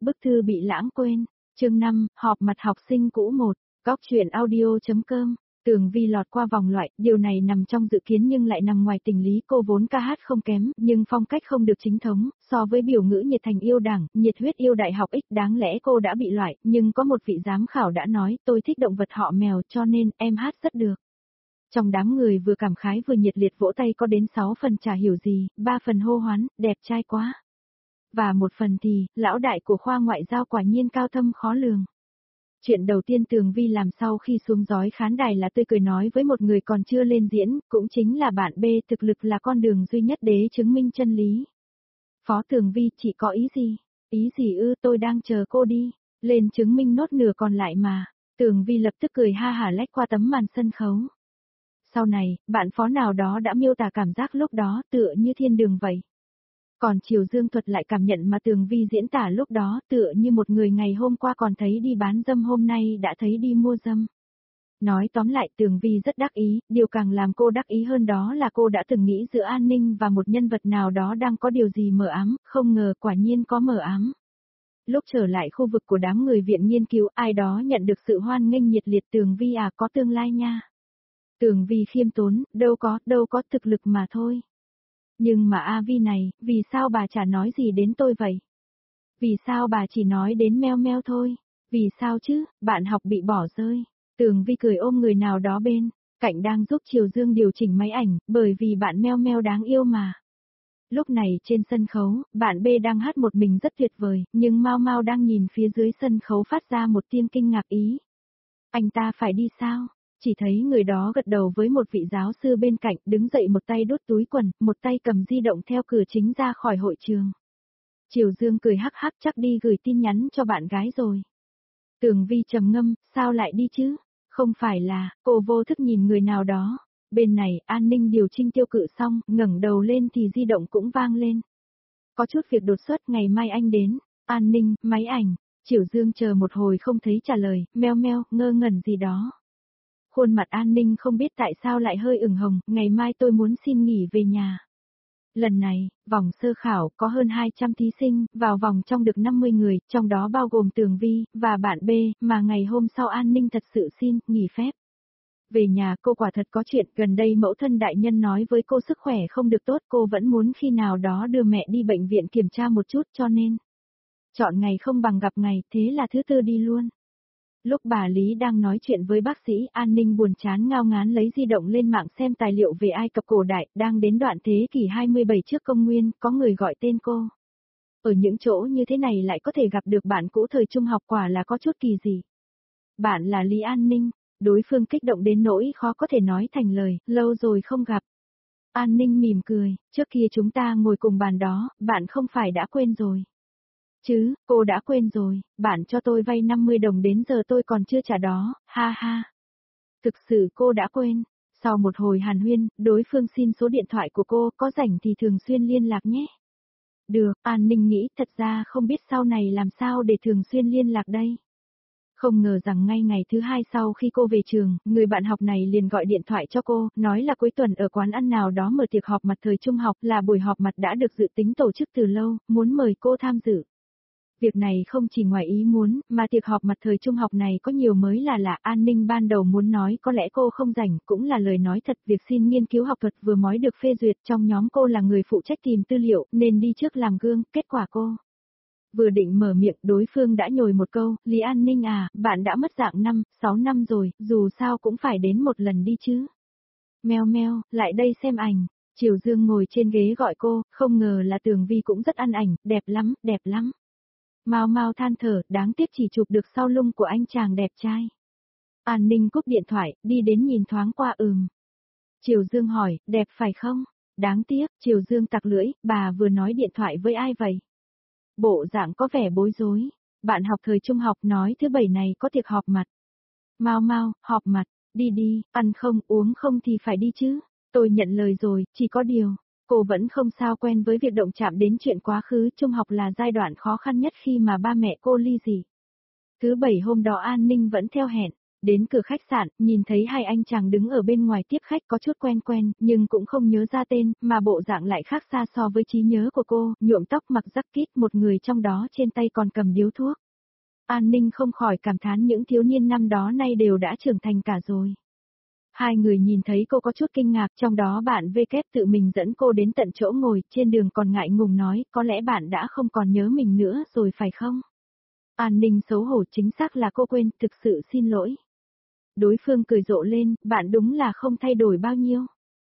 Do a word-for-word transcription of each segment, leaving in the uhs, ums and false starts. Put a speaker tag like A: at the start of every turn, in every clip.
A: Bức thư bị lãng quên. Chương năm, họp mặt học sinh cũ một. Góc truyện audio chấm com. Tường Vi lọt qua vòng loại, điều này nằm trong dự kiến nhưng lại nằm ngoài tình lý. Cô vốn ca hát không kém, nhưng phong cách không được chính thống, so với biểu ngữ nhiệt thành yêu đảng, nhiệt huyết yêu đại học X, đáng lẽ cô đã bị loại, nhưng có một vị giám khảo đã nói, tôi thích động vật họ mèo cho nên em hát rất được. Trong đám người vừa cảm khái vừa nhiệt liệt vỗ tay có đến sáu phần chả hiểu gì, ba phần hô hoán, đẹp trai quá. Và một phần thì, lão đại của khoa ngoại giao quả nhiên cao thâm khó lường. Chuyện đầu tiên Tường Vi làm sau khi xuống dói khán đài là tươi cười nói với một người còn chưa lên diễn, cũng chính là bạn B, thực lực là con đường duy nhất để chứng minh chân lý. Phó Tường Vi, chị có ý gì? Ý gì ư, tôi đang chờ cô đi, lên chứng minh nốt nửa còn lại mà. Tường Vi lập tức cười ha hả lách qua tấm màn sân khấu. Sau này, bạn phó nào đó đã miêu tả cảm giác lúc đó tựa như thiên đường vậy. Còn Triều Dương thuật lại cảm nhận mà Tường Vi diễn tả lúc đó tựa như một người ngày hôm qua còn thấy đi bán dâm hôm nay đã thấy đi mua dâm. Nói tóm lại Tường Vi rất đắc ý, điều càng làm cô đắc ý hơn đó là cô đã từng nghĩ giữa An Ninh và một nhân vật nào đó đang có điều gì mờ ám, không ngờ quả nhiên có mờ ám. Lúc trở lại khu vực của đám người viện nghiên cứu ai đó nhận được sự hoan nghênh nhiệt liệt Tường Vi à có tương lai nha. Tường Vi khiêm tốn, đâu có, đâu có thực lực mà thôi. Nhưng mà A Vi này, vì sao bà chả nói gì đến tôi vậy? Vì sao bà chỉ nói đến meo meo thôi? Vì sao chứ, bạn học bị bỏ rơi. Tường Vi cười ôm người nào đó bên, cạnh đang giúp Triều Dương điều chỉnh máy ảnh, bởi vì bạn meo meo đáng yêu mà. Lúc này trên sân khấu, bạn B đang hát một mình rất tuyệt vời, nhưng Mao Mao đang nhìn phía dưới sân khấu phát ra một tiếng kinh ngạc ý. Anh ta phải đi sao? Chỉ thấy người đó gật đầu với một vị giáo sư bên cạnh, đứng dậy một tay đút túi quần, một tay cầm di động theo cửa chính ra khỏi hội trường. Triều Dương cười hắc hắc chắc đi gửi tin nhắn cho bạn gái rồi. Tường Vi trầm ngâm, sao lại đi chứ? Không phải là, cô vô thức nhìn người nào đó. Bên này, An Ninh điều chỉnh tiêu cự xong, ngẩng đầu lên thì di động cũng vang lên. Có chút việc đột xuất, ngày mai anh đến. An Ninh, máy ảnh. Triều Dương chờ một hồi không thấy trả lời, meo meo, ngơ ngẩn gì đó. Khuôn mặt An Ninh không biết tại sao lại hơi ửng hồng, ngày mai tôi muốn xin nghỉ về nhà. Lần này, vòng sơ khảo có hơn hai trăm thí sinh, vào vòng trong được năm mươi người, trong đó bao gồm Tường Vi, và bạn B, mà ngày hôm sau An Ninh thật sự xin, nghỉ phép. Về nhà cô quả thật có chuyện, gần đây mẫu thân đại nhân nói với cô sức khỏe không được tốt, cô vẫn muốn khi nào đó đưa mẹ đi bệnh viện kiểm tra một chút cho nên. Chọn ngày không bằng gặp ngày, thế là thứ tư đi luôn. Lúc bà Lý đang nói chuyện với bác sĩ, An Ninh buồn chán ngao ngán lấy di động lên mạng xem tài liệu về Ai Cập cổ đại, đang đến đoạn thế kỷ hai mươi bảy trước công nguyên, có người gọi tên cô. Ở những chỗ như thế này lại có thể gặp được bạn cũ thời trung học quả là có chút kỳ dị. Bạn là Lý An Ninh, đối phương kích động đến nỗi khó có thể nói thành lời, lâu rồi không gặp. An Ninh mỉm cười, trước kia chúng ta ngồi cùng bàn đó, bạn không phải đã quên rồi. Chứ, cô đã quên rồi, bạn cho tôi vay năm mươi đồng đến giờ tôi còn chưa trả đó, ha ha. Thực sự cô đã quên. Sau một hồi hàn huyên, đối phương xin số điện thoại của cô, có rảnh thì thường xuyên liên lạc nhé. Được, An Ninh nghĩ thật ra không biết sau này làm sao để thường xuyên liên lạc đây. Không ngờ rằng ngay ngày thứ hai sau khi cô về trường, người bạn học này liền gọi điện thoại cho cô, nói là cuối tuần ở quán ăn nào đó mở tiệc họp mặt thời trung học, là buổi họp mặt đã được dự tính tổ chức từ lâu, muốn mời cô tham dự. Việc này không chỉ ngoài ý muốn, mà tiệc họp mặt thời trung học này có nhiều mới là lạ. An Ninh ban đầu muốn nói có lẽ cô không rảnh, cũng là lời nói thật. Việc xin nghiên cứu học thuật vừa mới được phê duyệt, trong nhóm cô là người phụ trách tìm tư liệu, nên đi trước làm gương, kết quả cô. Vừa định mở miệng, đối phương đã nhồi một câu, Lý An Ninh à, bạn đã mất dạng năm, sáu năm rồi, dù sao cũng phải đến một lần đi chứ. Meo meo, lại đây xem ảnh. Triều Dương ngồi trên ghế gọi cô, không ngờ là Tường Vi cũng rất ăn ảnh, đẹp lắm, đẹp lắm. Mao Mao than thở, đáng tiếc chỉ chụp được sau lưng của anh chàng đẹp trai. An Ninh cúp điện thoại, đi đến nhìn thoáng qua ừm. Triều Dương hỏi, đẹp phải không? Đáng tiếc, Triều Dương tặc lưỡi, bà vừa nói điện thoại với ai vậy? Bộ dạng có vẻ bối rối. Bạn học thời trung học nói thứ bảy này có tiệc họp mặt. Mao Mao, họp mặt, đi đi, ăn không, uống không thì phải đi chứ. Tôi nhận lời rồi, chỉ có điều. Cô vẫn không sao quen với việc động chạm đến chuyện quá khứ, trung học là giai đoạn khó khăn nhất khi mà ba mẹ cô ly dị. Thứ bảy hôm đó An Ninh vẫn theo hẹn, Đến cửa khách sạn, nhìn thấy hai anh chàng đứng ở bên ngoài tiếp khách có chút quen quen, nhưng cũng không nhớ ra tên, mà bộ dạng lại khác xa so với trí nhớ của cô, nhuộm tóc mặc jacket, một người trong đó trên tay còn cầm điếu thuốc. An Ninh không khỏi cảm thán những thiếu niên năm đó nay đều đã trưởng thành cả rồi. Hai người nhìn thấy cô có chút kinh ngạc, trong đó bạn V kép tự mình dẫn cô đến tận chỗ ngồi, trên đường còn ngại ngùng nói, có lẽ bạn đã không còn nhớ mình nữa rồi phải không? An Ninh xấu hổ, chính xác là cô quên, thực sự xin lỗi. Đối phương cười rộ lên, bạn đúng là không thay đổi bao nhiêu.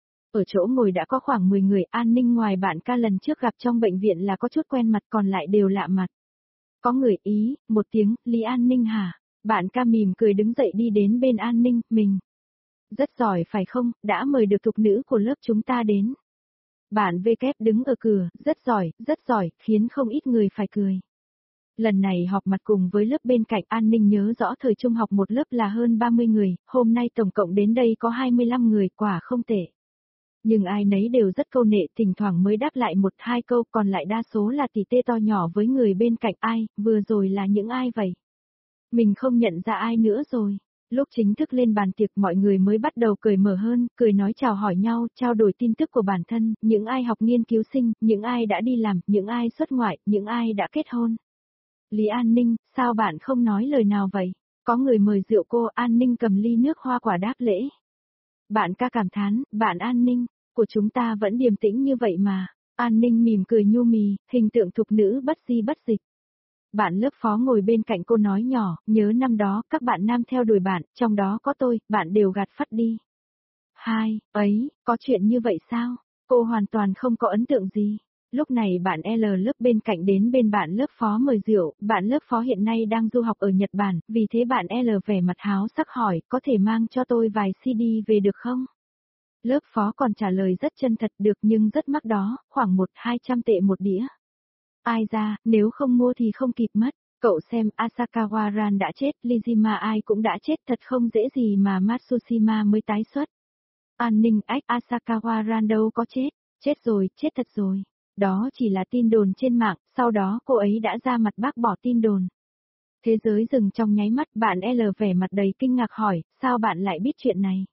A: Ở chỗ ngồi đã có khoảng mười người, An Ninh ngoài bạn ca lần trước gặp trong bệnh viện là có chút quen mặt, còn lại đều lạ mặt. Có người ý, một tiếng, Lý An Ninh hả? Bạn ca mỉm cười đứng dậy đi đến bên An Ninh, mình. Rất giỏi phải không, đã mời được thục nữ của lớp chúng ta đến. Bạn V kép đứng ở cửa, rất giỏi, rất giỏi, khiến không ít người phải cười. Lần này họp mặt cùng với lớp bên cạnh, An Ninh nhớ rõ thời trung học một lớp là hơn ba mươi người, hôm nay tổng cộng đến đây có hai mươi lăm người, quả không tệ. Nhưng ai nấy đều rất câu nệ, thỉnh thoảng mới đáp lại một hai câu, còn lại đa số là tỉ tê to nhỏ với người bên cạnh. Ai, vừa rồi là những ai vậy? Mình không nhận ra ai nữa rồi. Lúc chính thức lên bàn tiệc mọi người mới bắt đầu cười mở hơn, cười nói chào hỏi nhau, trao đổi tin tức của bản thân, những ai học nghiên cứu sinh, những ai đã đi làm, những ai xuất ngoại, những ai đã kết hôn. Lý An Ninh, sao bạn không nói lời nào vậy? Có người mời rượu cô, An Ninh cầm ly nước hoa quả đáp lễ. Bạn ca cảm thán, bạn An Ninh, của chúng ta vẫn điềm tĩnh như vậy mà. An Ninh mỉm cười nhu mì, hình tượng thục nữ bất di bất dịch. Bạn lớp phó ngồi bên cạnh cô nói nhỏ, nhớ năm đó các bạn nam theo đuổi bạn, trong đó có tôi, bạn đều gạt phắt đi. Hai, ấy, có chuyện như vậy sao? Cô hoàn toàn không có ấn tượng gì. Lúc này bạn L lớp bên cạnh đến bên bạn lớp phó mời rượu, bạn lớp phó hiện nay đang du học ở Nhật Bản, vì thế bạn L vẻ mặt háo sắc hỏi, có thể mang cho tôi vài xê đê về được không? Lớp phó còn trả lời rất chân thật, được nhưng rất mắc đó, khoảng một hai trăm tệ một đĩa. Ai ra, nếu không mua thì không kịp mất. Cậu xem Asakawa Ran đã chết, Lijima ai cũng đã chết, thật không dễ gì mà Matsushima mới tái xuất. An Ninh ách, Asakawa Ran đâu có chết, chết rồi, chết thật rồi. Đó chỉ là tin đồn trên mạng, sau đó cô ấy đã ra mặt bác bỏ tin đồn. Thế giới dừng trong nháy mắt, bạn L vẻ mặt đầy kinh ngạc hỏi, sao bạn lại biết chuyện này?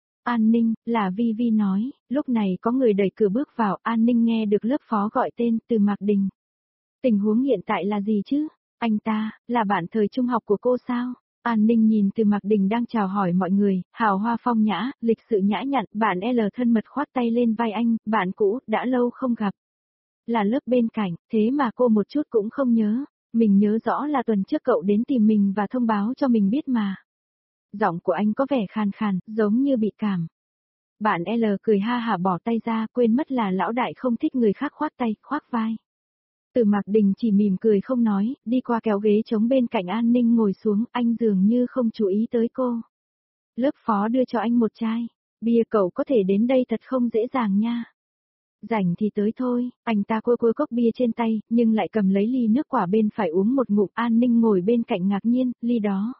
A: An Ninh, là Vi Vi nói, lúc này có người đẩy cửa bước vào, An Ninh nghe được lớp phó gọi tên, Từ Mạc Đình. Tình huống hiện tại là gì chứ? Anh ta, là bạn thời trung học của cô sao? An Ninh nhìn Từ Mạc Đình đang chào hỏi mọi người, hào hoa phong nhã, lịch sự nhã nhặn, bạn L thân mật khoát tay lên vai anh, bạn cũ, đã lâu không gặp. Là lớp bên cạnh, thế mà cô một chút cũng không nhớ, mình nhớ rõ là tuần trước cậu đến tìm mình và thông báo cho mình biết mà. Giọng của anh có vẻ khàn khàn, giống như bị cảm. Bạn L cười ha hả bỏ tay ra, quên mất là lão đại không thích người khác khoác tay, khoác vai. Từ Mạc Đình chỉ mỉm cười không nói, đi qua kéo ghế trống bên cạnh An Ninh ngồi xuống, anh dường như không chú ý tới cô. Lớp phó đưa cho anh một chai, bia, cậu có thể đến đây thật không dễ dàng nha. Rảnh thì tới thôi, anh ta cua cua cốc bia trên tay, nhưng lại cầm lấy ly nước quả bên phải uống một ngụm. An Ninh ngồi bên cạnh ngạc nhiên, ly đó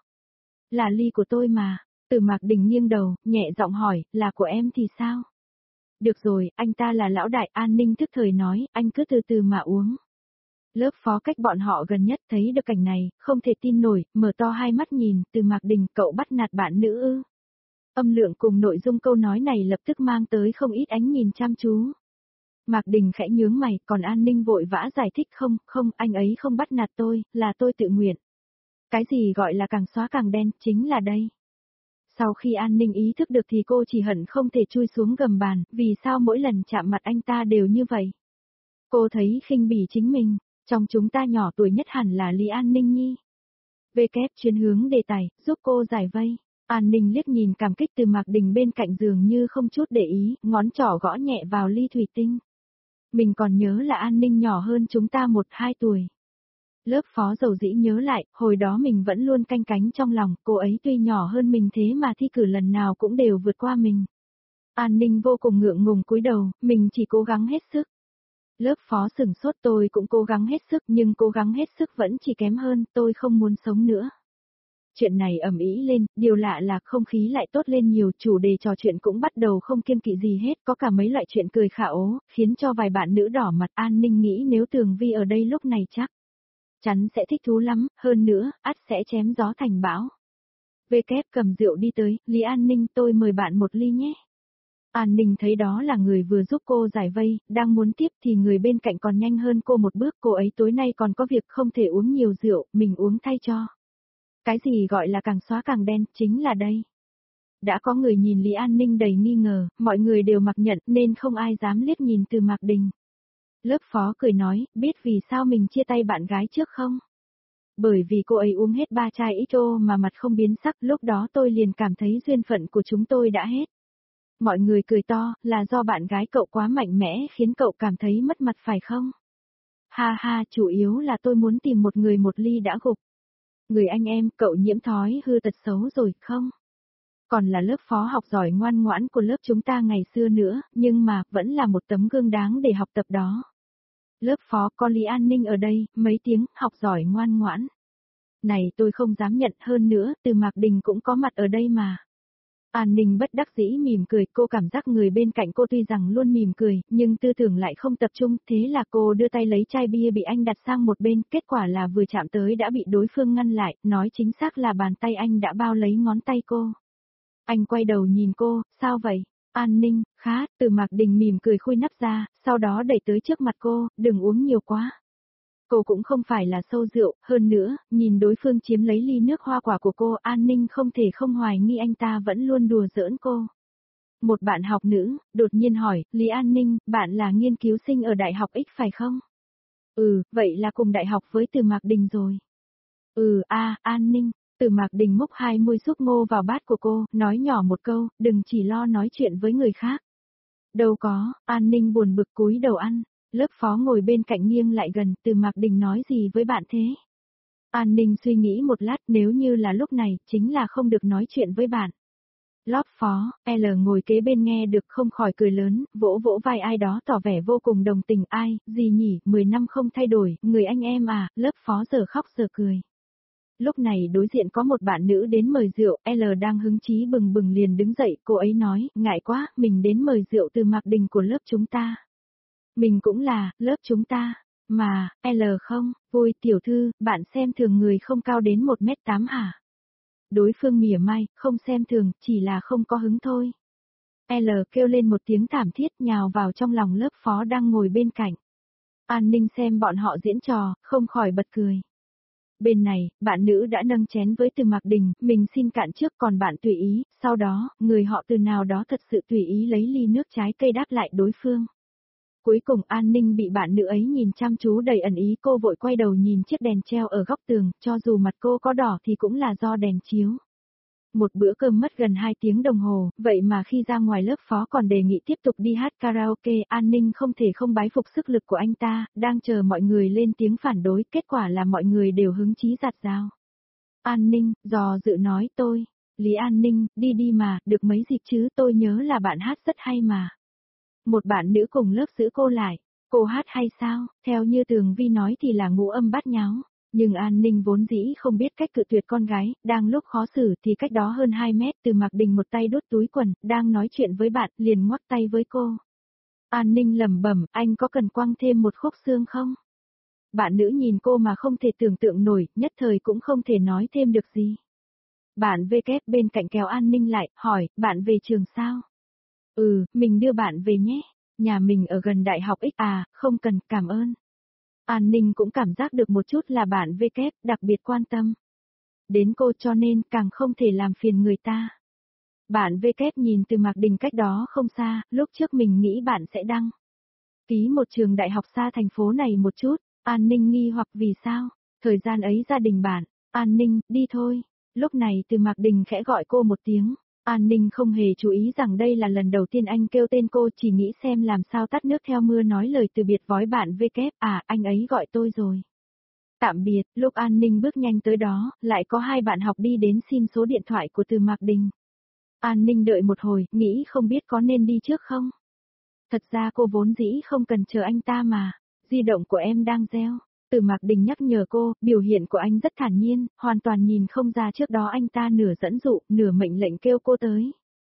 A: là ly của tôi mà. Từ Mạc Đình nghiêng đầu, nhẹ giọng hỏi, là của em thì sao? Được rồi, anh ta là lão đại. An Ninh tức thời nói, anh cứ từ từ mà uống. Lớp phó cách bọn họ gần nhất thấy được cảnh này, không thể tin nổi, mở to hai mắt nhìn, Từ Mạc Đình, cậu bắt nạt bạn nữ ư? Âm lượng cùng nội dung câu nói này lập tức mang tới không ít ánh nhìn chăm chú. Mạc Đình khẽ nhướng mày, còn An Ninh vội vã giải thích, không, không, anh ấy không bắt nạt tôi, là tôi tự nguyện. Cái gì gọi là càng xóa càng đen, chính là đây. Sau khi An Ninh ý thức được thì cô chỉ hận không thể chui xuống gầm bàn, vì sao mỗi lần chạm mặt anh ta đều như vậy. Cô thấy khinh bỉ chính mình, trong chúng ta nhỏ tuổi nhất hẳn là Lý An Ninh Nhi. V kép chuyên hướng đề tài, giúp cô giải vây. An Ninh liếc nhìn cảm kích Từ Mạc Đình bên cạnh giường như không chút để ý, ngón trỏ gõ nhẹ vào ly thủy tinh. Mình còn nhớ là An Ninh nhỏ hơn chúng ta một hai tuổi. Lớp phó dầu dĩ nhớ lại, hồi đó mình vẫn luôn canh cánh trong lòng, cô ấy tuy nhỏ hơn mình thế mà thi cử lần nào cũng đều vượt qua mình. An Ninh vô cùng ngượng ngùng cúi đầu, mình chỉ cố gắng hết sức. Lớp phó sửng sốt, tôi cũng cố gắng hết sức nhưng cố gắng hết sức vẫn chỉ kém hơn, tôi không muốn sống nữa. Chuyện này ầm ĩ lên, điều lạ là không khí lại tốt lên nhiều, chủ đề trò chuyện cũng bắt đầu không kiêng kỵ gì hết, có cả mấy loại chuyện cười khả ố, khiến cho vài bạn nữ đỏ mặt. An Ninh nghĩ nếu Tường Vi ở đây lúc này chắc chắn sẽ thích thú lắm, hơn nữa, ắt sẽ chém gió thành bão. Vê kép cầm rượu đi tới, Lý An Ninh tôi mời bạn một ly nhé. An Ninh thấy đó là người vừa giúp cô giải vây, đang muốn tiếp thì người bên cạnh còn nhanh hơn cô một bước, cô ấy tối nay còn có việc không thể uống nhiều rượu, mình uống thay cho. Cái gì gọi là càng xóa càng đen, chính là đây. Đã có người nhìn Lý An Ninh đầy nghi ngờ, mọi người đều mặc nhận nên không ai dám liếc nhìn Từ Mạc Đình. Lớp phó cười nói, biết vì sao mình chia tay bạn gái trước không? Bởi vì cô ấy uống hết ba chai ích ô mà mặt không biến sắc, lúc đó tôi liền cảm thấy duyên phận của chúng tôi đã hết. Mọi người cười to, là do bạn gái cậu quá mạnh mẽ khiến cậu cảm thấy mất mặt phải không? Ha ha, chủ yếu là tôi muốn tìm một người một ly đã gục. Người anh em, cậu nhiễm thói hư tật xấu rồi, không? Còn là lớp phó học giỏi ngoan ngoãn của lớp chúng ta ngày xưa nữa, nhưng mà, vẫn là một tấm gương đáng để học tập đó. Lớp phó có Lý An Ninh ở đây, mấy tiếng, học giỏi ngoan ngoãn. Này tôi không dám nhận, hơn nữa, Từ Mạc Đình cũng có mặt ở đây mà. An Ninh bất đắc dĩ mỉm cười, cô cảm giác người bên cạnh cô tuy rằng luôn mỉm cười, nhưng tư tưởng lại không tập trung, thế là cô đưa tay lấy chai bia bị anh đặt sang một bên, kết quả là vừa chạm tới đã bị đối phương ngăn lại, nói chính xác là bàn tay anh đã bao lấy ngón tay cô. Anh quay đầu nhìn cô, sao vậy? An Ninh, khá, Từ Mạc Đình mỉm cười khui nắp ra, sau đó đẩy tới trước mặt cô, đừng uống nhiều quá. Cô cũng không phải là sâu rượu, hơn nữa, nhìn đối phương chiếm lấy ly nước hoa quả của cô, An Ninh không thể không hoài nghi anh ta vẫn luôn đùa giỡn cô. Một bạn học nữ, đột nhiên hỏi, Lý An Ninh, bạn là nghiên cứu sinh ở Đại học X phải không? Ừ, vậy là cùng đại học với Từ Mạc Đình rồi. Ừ, a, An Ninh. Từ Mạc Đình múc hai muôi súp ngô vào bát của cô, nói nhỏ một câu, đừng chỉ lo nói chuyện với người khác. Đâu có, An Ninh buồn bực cúi đầu ăn, lớp phó ngồi bên cạnh nghiêng lại gần, Từ Mạc Đình nói gì với bạn thế? An Ninh suy nghĩ một lát, nếu như là lúc này, chính là không được nói chuyện với bạn. Lớp phó, L ngồi kế bên nghe được không khỏi cười lớn, vỗ vỗ vai ai đó tỏ vẻ vô cùng đồng tình, ai, gì nhỉ, mười năm không thay đổi, người anh em à, lớp phó giờ khóc giờ cười. Lúc này đối diện có một bạn nữ đến mời rượu, L đang hứng chí bừng bừng liền đứng dậy, cô ấy nói, ngại quá, mình đến mời rượu Từ Mạc Đình của lớp chúng ta. Mình cũng là, lớp chúng ta, mà, L không, vui tiểu thư, bạn xem thường người không cao đến một mét tám hả? Đối phương mỉa mai, không xem thường, chỉ là không có hứng thôi. L kêu lên một tiếng thảm thiết nhào vào trong lòng lớp phó đang ngồi bên cạnh. An Ninh xem bọn họ diễn trò, không khỏi bật cười. Bên này, bạn nữ đã nâng chén với Từ Mạc Đình, mình xin cạn trước còn bạn tùy ý, sau đó, người họ Từ nào đó thật sự tùy ý lấy ly nước trái cây đáp lại đối phương. Cuối cùng An Ninh bị bạn nữ ấy nhìn chăm chú đầy ẩn ý, cô vội quay đầu nhìn chiếc đèn treo ở góc tường, cho dù mặt cô có đỏ thì cũng là do đèn chiếu. Một bữa cơm mất gần hai tiếng đồng hồ, vậy mà khi ra ngoài lớp phó còn đề nghị tiếp tục đi hát karaoke, An Ninh không thể không bái phục sức lực của anh ta, đang chờ mọi người lên tiếng phản đối, kết quả là mọi người đều hứng chí giặt dao. An Ninh, dò dự nói tôi, Lý An Ninh, đi đi mà, được mấy dịp chứ, tôi nhớ là bạn hát rất hay mà. Một bạn nữ cùng lớp giữ cô lại, cô hát hay sao, theo như Tường Vi nói thì là ngũ âm bát nháo. Nhưng An Ninh vốn dĩ không biết cách cự tuyệt con gái, đang lúc khó xử thì cách đó hơn hai mét Từ Mạc Đình một tay đút túi quần, đang nói chuyện với bạn, liền ngoắc tay với cô. An Ninh lẩm bẩm, anh có cần quăng thêm một khúc xương không? Bạn nữ nhìn cô mà không thể tưởng tượng nổi, nhất thời cũng không thể nói thêm được gì. Bạn vê kép bên cạnh kéo An Ninh lại, hỏi, bạn về trường sao? Ừ, mình đưa bạn về nhé, nhà mình ở gần đại học X à, không cần, cảm ơn. An Ninh cũng cảm giác được một chút là bạn vê kép đặc biệt quan tâm đến cô cho nên càng không thể làm phiền người ta. Bạn vê kép nhìn Từ Mạc Đình cách đó không xa, lúc trước mình nghĩ bạn sẽ đăng ký một trường đại học xa thành phố này một chút, An Ninh nghi hoặc vì sao, thời gian ấy gia đình bạn, An Ninh, đi thôi. Lúc này Từ Mạc Đình khẽ gọi cô một tiếng. An Ninh không hề chú ý rằng đây là lần đầu tiên anh kêu tên cô, chỉ nghĩ xem làm sao tắt nước theo mưa nói lời từ biệt với bạn vê kép, à, anh ấy gọi tôi rồi. Tạm biệt, lúc An Ninh bước nhanh tới đó, lại có hai bạn học đi đến xin số điện thoại của Từ Mạc Đình. An Ninh đợi một hồi, nghĩ không biết có nên đi trước không? Thật ra cô vốn dĩ không cần chờ anh ta mà, di động của em đang reo. Từ Mạc Đình nhắc nhở cô, biểu hiện của anh rất thản nhiên, hoàn toàn nhìn không ra trước đó anh ta nửa dẫn dụ, nửa mệnh lệnh kêu cô tới.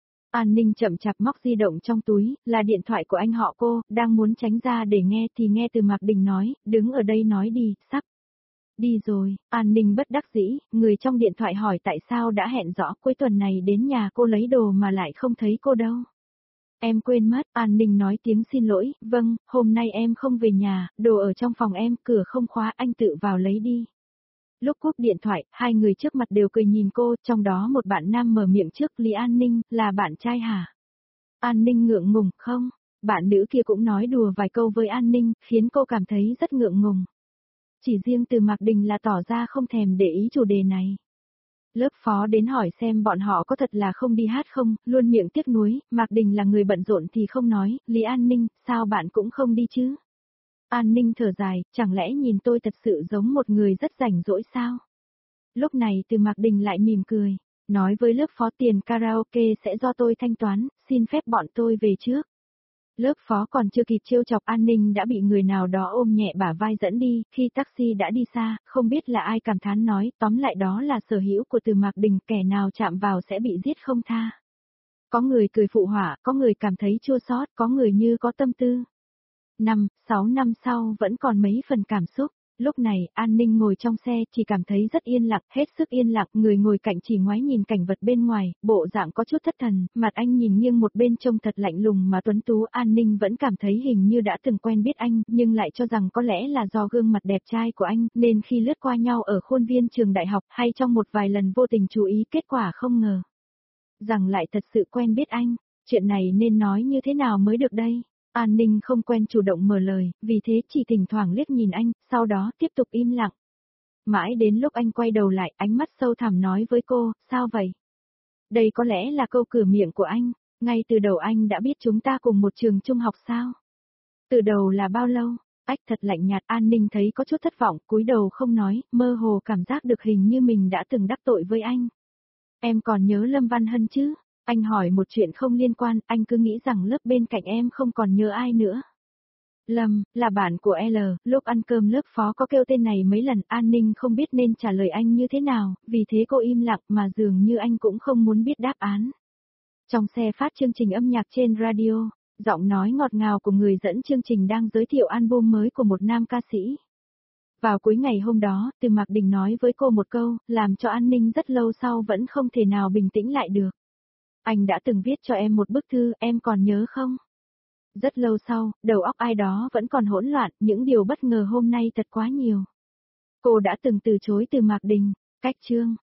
A: An Ninh chậm chạp móc di động trong túi, là điện thoại của anh họ cô, đang muốn tránh ra để nghe thì nghe Từ Mạc Đình nói, đứng ở đây nói đi, sắp Đi rồi, An Ninh bất đắc dĩ, người trong điện thoại hỏi tại sao đã hẹn rõ cuối tuần này đến nhà cô lấy đồ mà lại không thấy cô đâu. Em quên mất, An Ninh nói tiếng xin lỗi, vâng, hôm nay em không về nhà, đồ ở trong phòng em, cửa không khóa, anh tự vào lấy đi. Lúc cúp điện thoại, hai người trước mặt đều cười nhìn cô, trong đó một bạn nam mở miệng trước, Lý An Ninh, là bạn trai hả? An Ninh ngượng ngùng, không, bạn nữ kia cũng nói đùa vài câu với An Ninh, khiến cô cảm thấy rất ngượng ngùng. Chỉ riêng từ Mạc Đình là tỏ ra không thèm để ý chủ đề này. Lớp phó đến hỏi xem bọn họ có thật là không đi hát không, luôn miệng tiếc nuối, Mạc Đình là người bận rộn thì không nói, Lý An Ninh, sao bạn cũng không đi chứ? An Ninh thở dài, chẳng lẽ nhìn tôi thật sự giống một người rất rảnh rỗi sao? Lúc này từ Mạc Đình lại mỉm cười, nói với lớp phó tiền karaoke sẽ do tôi thanh toán, xin phép bọn tôi về trước. Lớp phó còn chưa kịp trêu chọc An Ninh đã bị người nào đó ôm nhẹ bả vai dẫn đi, khi taxi đã đi xa, không biết là ai cảm thán nói, tóm lại đó là sở hữu của từ Mạc Đình, kẻ nào chạm vào sẽ bị giết không tha. Có người cười phụ họa, có người cảm thấy chua xót, có người như có tâm tư. Năm, sáu năm sau vẫn còn mấy phần cảm xúc. Lúc này, An Ninh ngồi trong xe, chỉ cảm thấy rất yên lặng, hết sức yên lặng, người ngồi cạnh chỉ ngoái nhìn cảnh vật bên ngoài, bộ dạng có chút thất thần, mặt anh nhìn nghiêng một bên trông thật lạnh lùng mà tuấn tú. An Ninh vẫn cảm thấy hình như đã từng quen biết anh, nhưng lại cho rằng có lẽ là do gương mặt đẹp trai của anh, nên khi lướt qua nhau ở khuôn viên trường đại học hay trong một vài lần vô tình chú ý, kết quả không ngờ rằng lại thật sự quen biết anh. Chuyện này nên nói như thế nào mới được đây? An Ninh không quen chủ động mở lời, vì thế chỉ thỉnh thoảng liếc nhìn anh, sau đó tiếp tục im lặng. Mãi đến lúc anh quay đầu lại, ánh mắt sâu thẳm nói với cô, sao vậy? Đây có lẽ là câu cửa miệng của anh, ngay từ đầu anh đã biết chúng ta cùng một trường trung học sao? Từ đầu là bao lâu? Ách thật lạnh nhạt. An Ninh thấy có chút thất vọng, cúi đầu không nói, mơ hồ cảm giác được hình như mình đã từng đắc tội với anh. Em còn nhớ Lâm Văn Hân chứ? Anh hỏi một chuyện không liên quan, anh cứ nghĩ rằng lớp bên cạnh em không còn nhớ ai nữa. Lâm, là bạn của L, lúc ăn cơm lớp phó có kêu tên này mấy lần, An Ninh không biết nên trả lời anh như thế nào, vì thế cô im lặng mà dường như anh cũng không muốn biết đáp án. Trong xe phát chương trình âm nhạc trên radio, giọng nói ngọt ngào của người dẫn chương trình đang giới thiệu album mới của một nam ca sĩ. Vào cuối ngày hôm đó, từ Mạc Đình nói với cô một câu, làm cho An Ninh rất lâu sau vẫn không thể nào bình tĩnh lại được. Anh đã từng viết cho em một bức thư, em còn nhớ không? Rất lâu sau, đầu óc ai đó vẫn còn hỗn loạn, những điều bất ngờ hôm nay thật quá nhiều. Cô đã từng từ chối từ Mạc Đình, cách chương.